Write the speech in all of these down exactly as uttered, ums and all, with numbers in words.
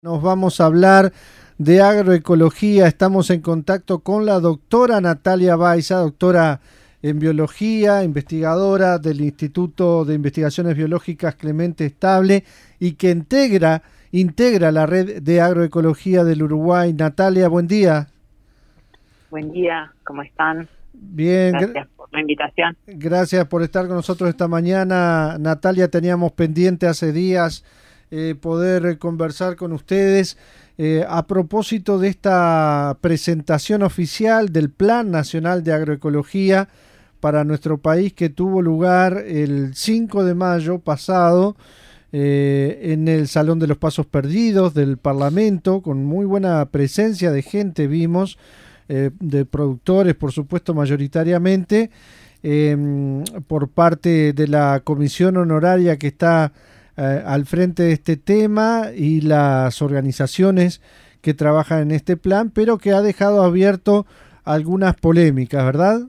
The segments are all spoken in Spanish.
Nos vamos a hablar de agroecología. Estamos en contacto con la doctora Natalia Baiza, doctora en biología, investigadora del Instituto de Investigaciones Biológicas Clemente Estable y que integra, integra la red de agroecología del Uruguay. Natalia, buen día. Buen día, ¿cómo están? Bien, gracias por la invitación. Gracias por estar con nosotros esta mañana. Natalia, teníamos pendiente hace días eh, poder conversar con ustedes eh, a propósito de esta presentación oficial del Plan Nacional de Agroecología para nuestro país que tuvo lugar el cinco de mayo pasado eh, en el Salón de los Pasos Perdidos del Parlamento, con muy buena presencia de gente, vimos, eh, de productores, por supuesto, mayoritariamente, eh, por parte de la comisión honoraria que está eh, al frente de este tema y las organizaciones que trabajan en este plan, pero que ha dejado abierto algunas polémicas, ¿verdad?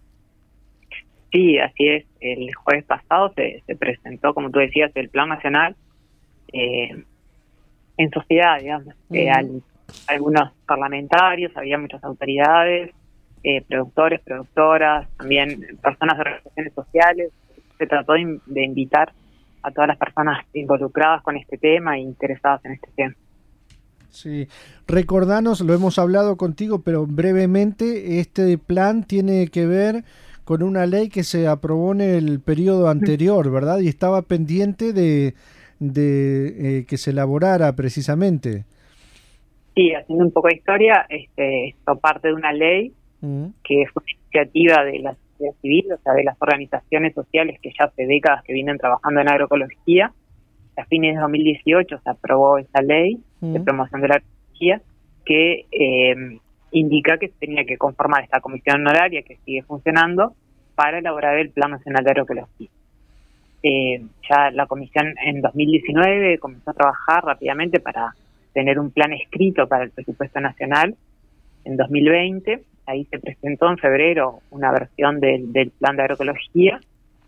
Sí, así es. El jueves pasado se, se presentó, como tú decías, el Plan Nacional eh, en sociedad, digamos. Uh-huh. eh, al, algunos parlamentarios, había muchas autoridades, eh, productores, productoras, también personas de organizaciones sociales. Se trató de, de invitar a todas las personas involucradas con este tema e interesadas en este tema. Sí, recordanos, lo hemos hablado contigo, pero brevemente, este plan tiene que ver con una ley que se aprobó en el periodo anterior, ¿verdad? Y estaba pendiente de, de eh, que se elaborara precisamente. Sí, haciendo un poco de historia, este, esto parte de una ley uh-huh. que fue una iniciativa de la sociedad civil, o sea, de las organizaciones sociales que ya hace décadas que vienen trabajando en agroecología. A fines de dos mil dieciocho se aprobó esa ley uh-huh. de promoción de la agroecología que eh, indica que se tenía que conformar esta comisión honoraria que sigue funcionando para elaborar el Plan Nacional de Agroecología. Eh, ya la comisión en dos mil diecinueve comenzó a trabajar rápidamente para tener un plan escrito para el presupuesto nacional. En dos mil veinte, ahí se presentó en febrero una versión del, del Plan de Agroecología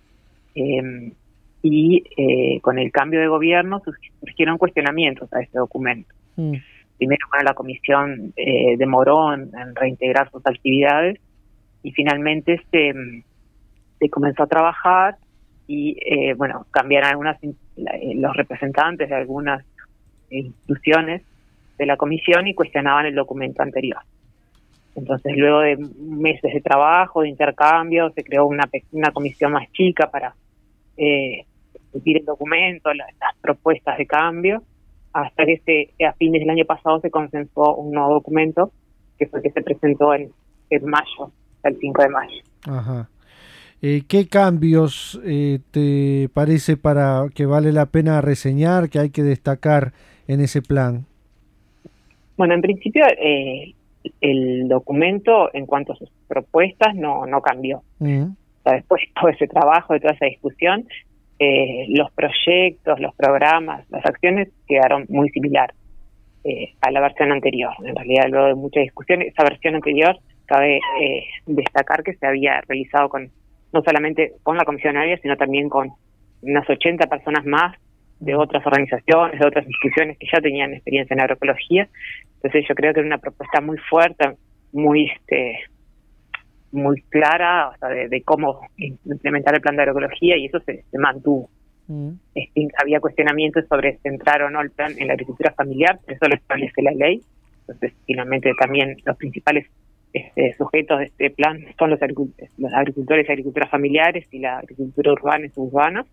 eh, y eh, con el cambio de gobierno surgieron cuestionamientos a este documento. Mm. Primero, bueno, la comisión eh, demoró en, en reintegrar sus actividades y finalmente se, se comenzó a trabajar y, eh, bueno, cambiaron algunas los representantes de algunas instituciones de la comisión y cuestionaban el documento anterior. Entonces, luego de meses de trabajo, de intercambio, se creó una, una comisión más chica para eh, discutir el documento, las, las propuestas de cambio, hasta que se, a fines del año pasado se consensuó un nuevo documento, que fue el que se presentó en, en mayo, el cinco de mayo. Ajá. Eh, ¿Qué cambios eh, te parece para que vale la pena reseñar, que hay que destacar en ese plan? Bueno, en principio eh, el documento en cuanto a sus propuestas no, no cambió. Uh-huh. O sea, después de todo ese trabajo, de toda esa discusión, eh, los proyectos, los programas, las acciones quedaron muy similares eh, a la versión anterior. En realidad, luego de mucha discusión, esa versión anterior cabe eh, destacar que se había realizado con no solamente con la comisión honoraria, sino también con unas ochenta personas más de otras organizaciones, de otras instituciones que ya tenían experiencia en agroecología. Entonces yo creo que era una propuesta muy fuerte, muy este muy clara, o sea, de, de cómo implementar el plan de agroecología, y eso se, se mantuvo. Mm. Este, había cuestionamientos sobre centrar o no el plan en la agricultura familiar, pero eso lo establece la ley. Entonces, finalmente, también los principales este, sujetos de este plan son los agricultores, los agricultores y agriculturas familiares y la agricultura urbana y suburbana.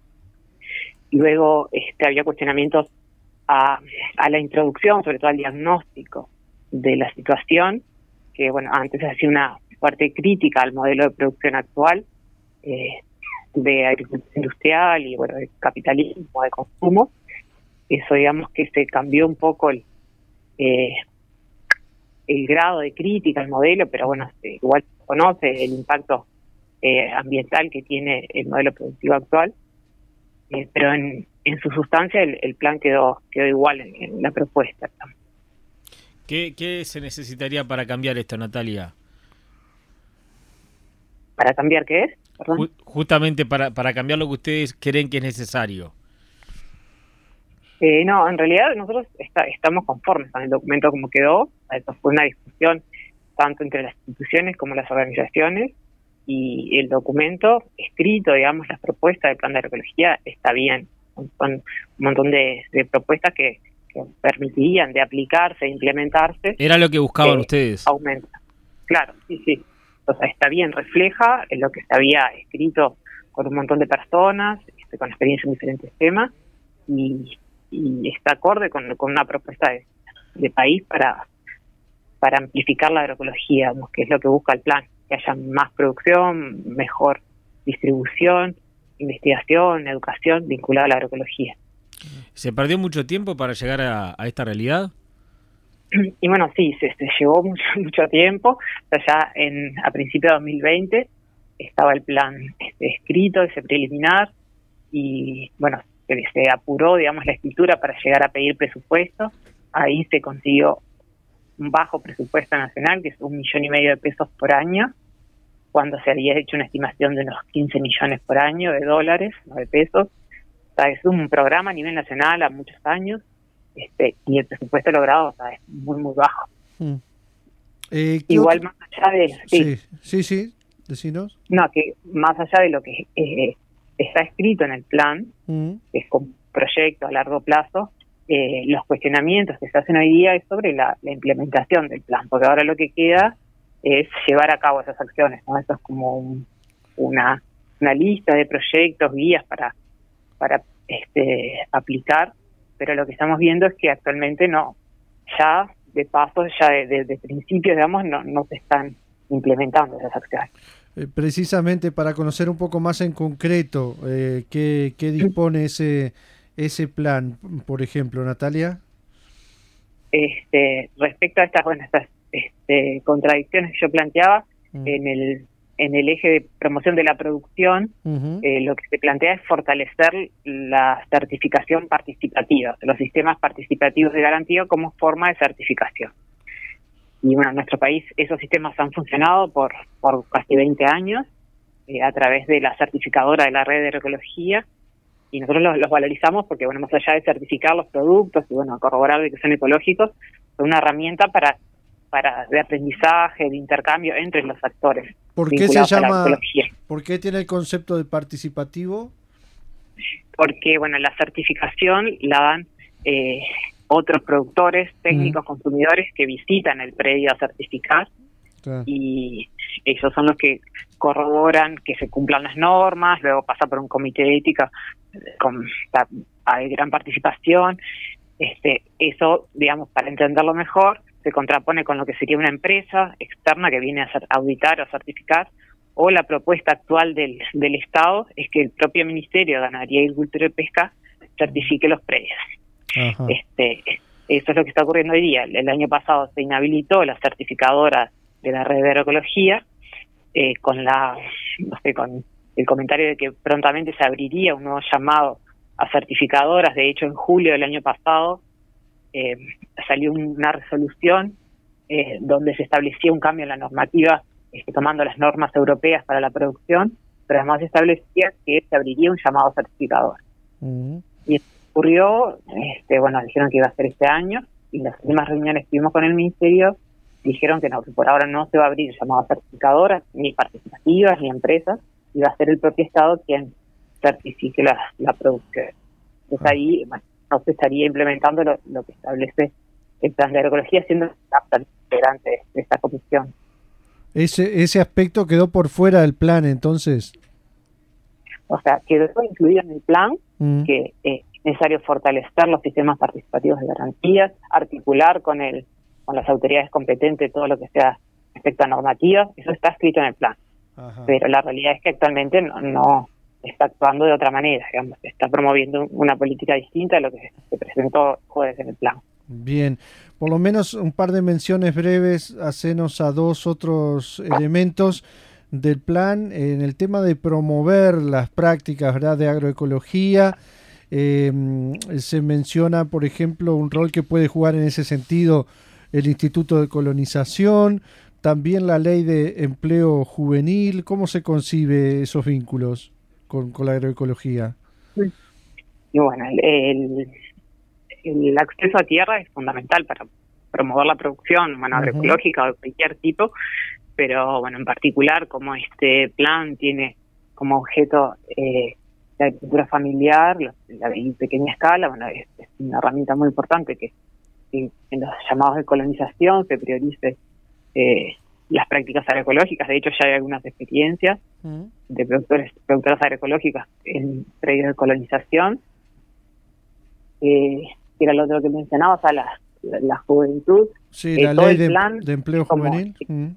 Luego este, había cuestionamientos a, a la introducción, sobre todo al diagnóstico de la situación, que bueno, antes hacía una fuerte crítica al modelo de producción actual eh, de agricultura industrial y bueno, de capitalismo, de consumo. Eso, digamos, que se cambió un poco el, eh, el grado de crítica al modelo, pero bueno, igual se conoce el impacto eh, ambiental que tiene el modelo productivo actual. Eh, pero en, en su sustancia el, el plan quedó quedó igual en, en la propuesta. ¿Qué, ¿Qué se necesitaría para cambiar esto, Natalia? ¿Para cambiar qué es? Ju- justamente para, para cambiar lo que ustedes creen que es necesario. Eh, no, en realidad nosotros está, estamos conformes con el documento como quedó. Eso fue una discusión tanto entre las instituciones como las organizaciones, y el documento escrito, digamos, las propuestas del plan de agroecología está bien. Son un montón de, de propuestas que, que permitirían de aplicarse, implementarse. Era lo que buscaban eh, ustedes. Aumenta. Claro, sí, sí. O sea, está bien, refleja en lo que se había escrito con un montón de personas, este, con experiencia en diferentes temas, y, y está acorde con, con una propuesta de, de país para, para amplificar la agroecología, digamos, que es lo que busca el plan, que haya más producción, mejor distribución, investigación, educación vinculada a la agroecología. ¿Se perdió mucho tiempo para llegar a, a esta realidad? Y bueno, sí, se, se llevó mucho, mucho tiempo. O sea, ya en, a principios de dos mil veinte estaba el plan este, escrito, ese preliminar, y bueno, se, se apuró, digamos, la escritura para llegar a pedir presupuesto. Ahí se consiguió un bajo presupuesto nacional, que es un millón y medio de pesos por año, cuando se había hecho una estimación de unos quince millones por año de dólares, no de pesos. O sea, es un programa a nivel nacional a muchos años, este y el presupuesto logrado, o sea, es muy, muy bajo. Mm. Eh, Igual otro? más allá de... Sí, sí, sí, sí. Decinos. No, que más allá de lo que eh, está escrito en el plan, Mm. que es como un proyecto a largo plazo, Eh, los cuestionamientos que se hacen hoy día es sobre la, la implementación del plan, porque ahora lo que queda es llevar a cabo esas acciones, ¿no? Eso es como un, una, una lista de proyectos, guías para, para este, aplicar, pero lo que estamos viendo es que actualmente no, ya de paso, ya de, de, de principio, digamos, no, no se están implementando esas acciones. Eh, precisamente para conocer un poco más en concreto eh, qué, qué dispone ese ese plan, por ejemplo, Natalia. Este, respecto a estas, bueno, estas este, contradicciones que yo planteaba, mm. en el en el eje de promoción de la producción, uh-huh. eh, lo que se plantea es fortalecer la certificación participativa, los sistemas participativos de garantía como forma de certificación. Y bueno, en nuestro país esos sistemas han funcionado por, por casi veinte años eh, a través de la certificadora de la red de agroecología, y nosotros los, los valorizamos porque, bueno, más allá de certificar los productos y, bueno, corroborar de que son ecológicos, son una herramienta para, para de aprendizaje, de intercambio entre los actores. ¿Por qué se llama, por qué tiene el concepto de participativo? Porque, bueno, la certificación la dan eh, otros productores, técnicos, mm. consumidores que visitan el predio a certificar, claro. Y ellos son los que corroboran que se cumplan las normas, luego pasa por un comité de ética con hay gran participación. Este, eso, digamos, para entenderlo mejor, se contrapone con lo que sería una empresa externa que viene a hacer, auditar o certificar, o la propuesta actual del, del Estado es que el propio Ministerio de Ganadería, Agricultura y Pesca certifique los predios. Ajá. Este, eso es lo que está ocurriendo hoy día. El, el año pasado se inhabilitó la certificadora de la red de agroecología, eh, con la, no sé, con el comentario de que prontamente se abriría un nuevo llamado a certificadoras. De hecho, en julio del año pasado eh, salió una resolución eh, donde se establecía un cambio en la normativa, este, tomando las normas europeas para la producción, pero además se establecía que se abriría un llamado certificador. Uh-huh. Y eso ocurrió, este, bueno, dijeron que iba a ser este año, y en las últimas reuniones que tuvimos con el Ministerio dijeron que no, que por ahora no se va a abrir llamadas certificadoras, ni participativas, ni empresas, y va a ser el propio Estado quien certifique la, la producción. Entonces ahí, bueno, no se estaría implementando lo, lo que establece el plan de agroecología, siendo integrante de, de esta comisión. Ese, ese aspecto quedó por fuera del plan, entonces. O sea, quedó incluido en el plan, mm. que es necesario fortalecer los sistemas participativos de garantías, articular con el con las autoridades competentes todo lo que sea respecto a normativas. Eso está escrito en el plan. Ajá. Pero la realidad es que actualmente no, no está actuando de otra manera, digamos, está promoviendo una política distinta a lo que se presentó jueves en el plan. Bien, por lo menos un par de menciones breves, hacenos a dos otros elementos del plan en el tema de promover las prácticas, ¿verdad?, de agroecología. Eh, se menciona, por ejemplo, un rol que puede jugar en ese sentido el Instituto de Colonización, también la Ley de Empleo Juvenil. ¿Cómo se concibe esos vínculos con, con la agroecología? Y bueno, el, el, el acceso a tierra es fundamental para promover la producción, bueno, agroecológica o de cualquier tipo, pero bueno, en particular como este plan tiene como objeto eh, la agricultura familiar, la, la en pequeña escala, bueno, es, es una herramienta muy importante que, que en los llamados de colonización se priorice eh, las prácticas agroecológicas. De hecho, ya hay algunas experiencias uh-huh. de productores productoras agroecológicas en predios de colonización. Eh, que era lo otro que mencionaba, o sea, la, la, la juventud. Sí, eh, la todo ley el de, plan de empleo como, juvenil. Uh-huh.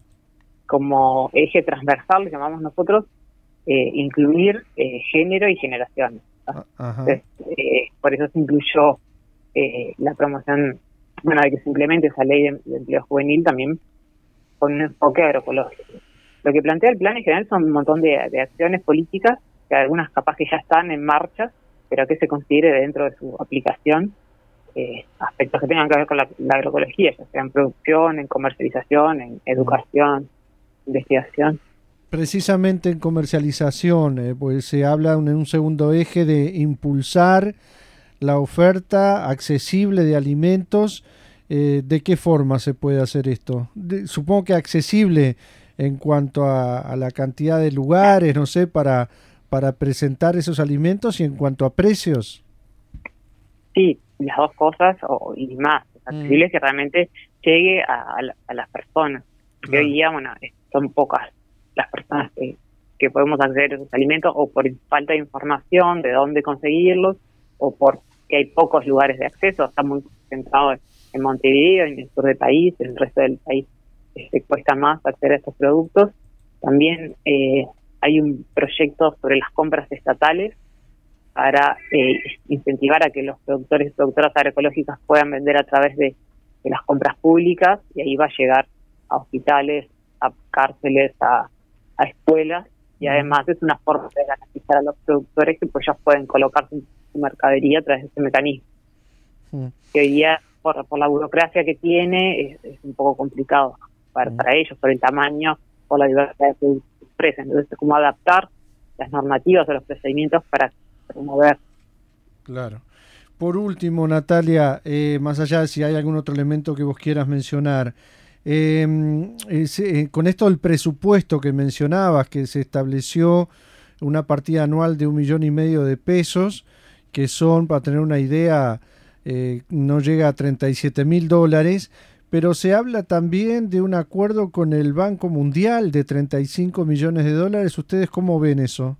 como eje transversal, le llamamos nosotros, eh, incluir eh, género y generaciones. ¿no? Entonces, eh, por eso se incluyó eh, la promoción, bueno, de que se implemente esa ley de, de empleo juvenil también con un enfoque agroecológico. Lo que plantea el plan en general son un montón de, de acciones políticas, que algunas capaz que ya están en marcha, pero que se considere dentro de su aplicación eh, aspectos que tengan que ver con la, la agroecología, ya sea en producción, en comercialización, en educación, investigación. Precisamente en comercialización, eh, pues se habla en un segundo eje de impulsar la oferta accesible de alimentos. Eh, ¿De qué forma se puede hacer esto? De, supongo que accesible en cuanto a, a la cantidad de lugares, no sé, para... para presentar esos alimentos y en cuanto a precios. Sí, las dos cosas o, y más, accesible mm. que realmente llegue a, a, la, a las personas. Porque claro. hoy día, bueno, son pocas las personas que, que podemos acceder a esos alimentos o por falta de información de dónde conseguirlos o porque hay pocos lugares de acceso. Está muy concentrado en Montevideo, en el sur del país, en el resto del país este, cuesta más acceder a estos productos. También eh, hay un proyecto sobre las compras estatales para eh, incentivar a que los productores y productoras agroecológicas puedan vender a través de, de las compras públicas, y ahí va a llegar a hospitales, a cárceles, a, a escuelas, y además es una forma de garantizar a los productores que pues ellos pueden colocar su, su mercadería a través de ese mecanismo. Mm. Que hoy día, por, por la burocracia que tiene, es, es un poco complicado para, mm. para ellos, por el tamaño, por la diversidad de productos. Entonces, cómo adaptar las normativas o los procedimientos para promover. Claro. Por último, Natalia, eh, más allá de si hay algún otro elemento que vos quieras mencionar, eh, es, eh, con esto del presupuesto que mencionabas, que se estableció una partida anual de un millón y medio de pesos, que son, para tener una idea, eh, no llega a treinta y siete mil dólares, pero se habla también de un acuerdo con el Banco Mundial de treinta y cinco millones de dólares. ¿Ustedes cómo ven eso?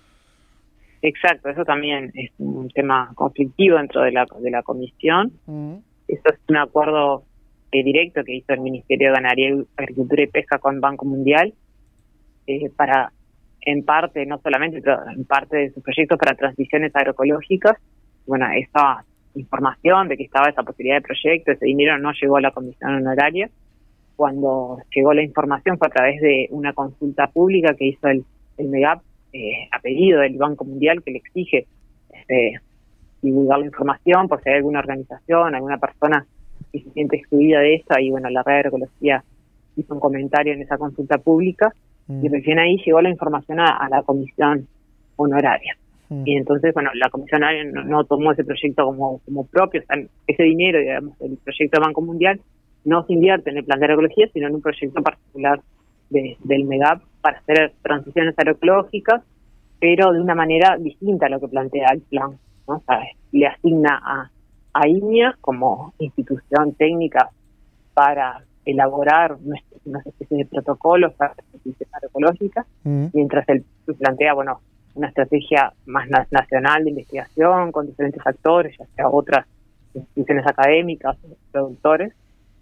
Exacto, eso también es un tema conflictivo dentro de la de la comisión. Uh-huh. Eso es un acuerdo eh, directo que hizo el Ministerio de Ganadería, Agricultura y Pesca con Banco Mundial eh, para, en parte, no solamente, pero en parte de sus proyectos para transiciones agroecológicas. Bueno, esa información de que estaba esa posibilidad de proyecto, ese dinero no llegó a la comisión honoraria. Cuando llegó la información fue a través de una consulta pública que hizo el, el MEGAP eh, a pedido del Banco Mundial, que le exige este, divulgar la información por si hay alguna organización, alguna persona que se siente excluida de esto. Ahí, bueno, la red de agroecología hizo un comentario en esa consulta pública mm. y recién ahí llegó la información a, a la comisión honoraria. Y entonces, bueno, la comisión no, no tomó ese proyecto como, como propio. O sea, ese dinero, digamos, el proyecto del Banco Mundial no se invierte en el plan de agroecología, sino en un proyecto particular de, del MEGAP para hacer transiciones agroecológicas, pero de una manera distinta a lo que plantea el plan, ¿no? O sea, le asigna a, a INEA como institución técnica para elaborar unas especies de protocolos para transiciones agroecológicas, mm. mientras él plantea, bueno, una estrategia más na- nacional de investigación con diferentes actores, ya sea otras instituciones académicas, productores,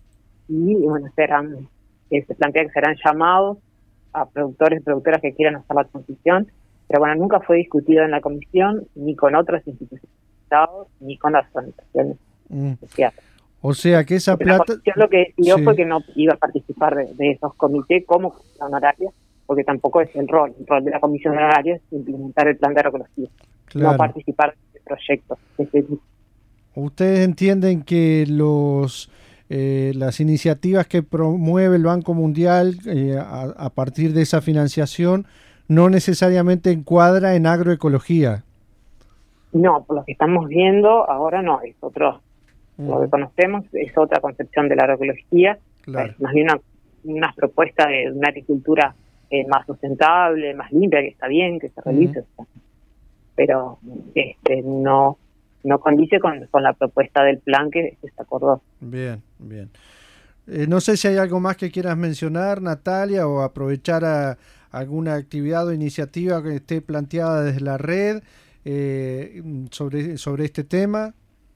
y bueno, serán, eh, se plantea que serán llamados a productores y productoras que quieran hacer la transición, pero bueno, nunca fue discutido en la comisión, ni con otras instituciones de Estado, ni con las organizaciones mm. sociales. O sea que esa Porque plata... La comisión lo que decidió sí. fue que no iba a participar de, de esos comités como honoraria, porque tampoco es el rol. El rol de la comisión honoraria es implementar el plan de agroecología, claro. no participar de proyectos de este tipo. ¿Ustedes entienden que los eh, las iniciativas que promueve el Banco Mundial eh, a, a partir de esa financiación no necesariamente encuadra en agroecología? No, por lo que estamos viendo ahora no, es otro, mm. lo que conocemos es otra concepción de la agroecología, claro. Es más bien una, una propuesta de una agricultura eh, más sustentable, más limpia, que está bien, que se realice, mm. pero este no no condice con, con la propuesta del plan que se acordó. Bien, bien. Eh, no sé si hay algo más que quieras mencionar, Natalia, o aprovechar a alguna actividad o iniciativa que esté planteada desde la red eh, sobre, sobre este tema.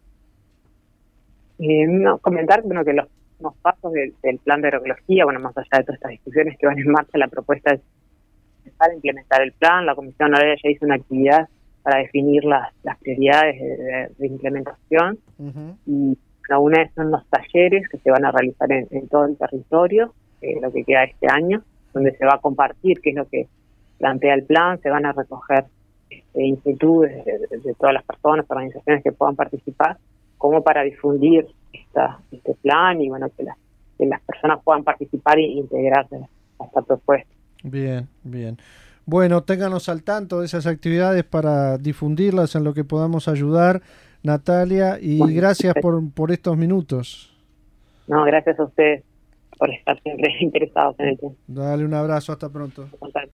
Eh, no, comentar bueno, que los, los pasos del, del plan de agroecología, bueno, más allá de todas estas discusiones que van en marcha, la propuesta es empezar a implementar el plan. La Comisión Honoraria ya hizo una actividad para definir las, las prioridades de, de, de implementación. Uh-huh. Y bueno, una vez son los talleres que se van a realizar en, en todo el territorio, eh, lo que queda este año, donde se va a compartir qué es lo que plantea el plan, se van a recoger este, inquietudes de, de, de todas las personas, organizaciones que puedan participar, como para difundir esta, este plan y bueno que, la, que las personas puedan participar e integrarse a esta propuesta. Bien, bien. Bueno, ténganos al tanto de esas actividades para difundirlas en lo que podamos ayudar, Natalia, y bueno, gracias por, por estos minutos. No, gracias a ustedes por estar siempre interesados en el tema. Dale un abrazo, hasta pronto.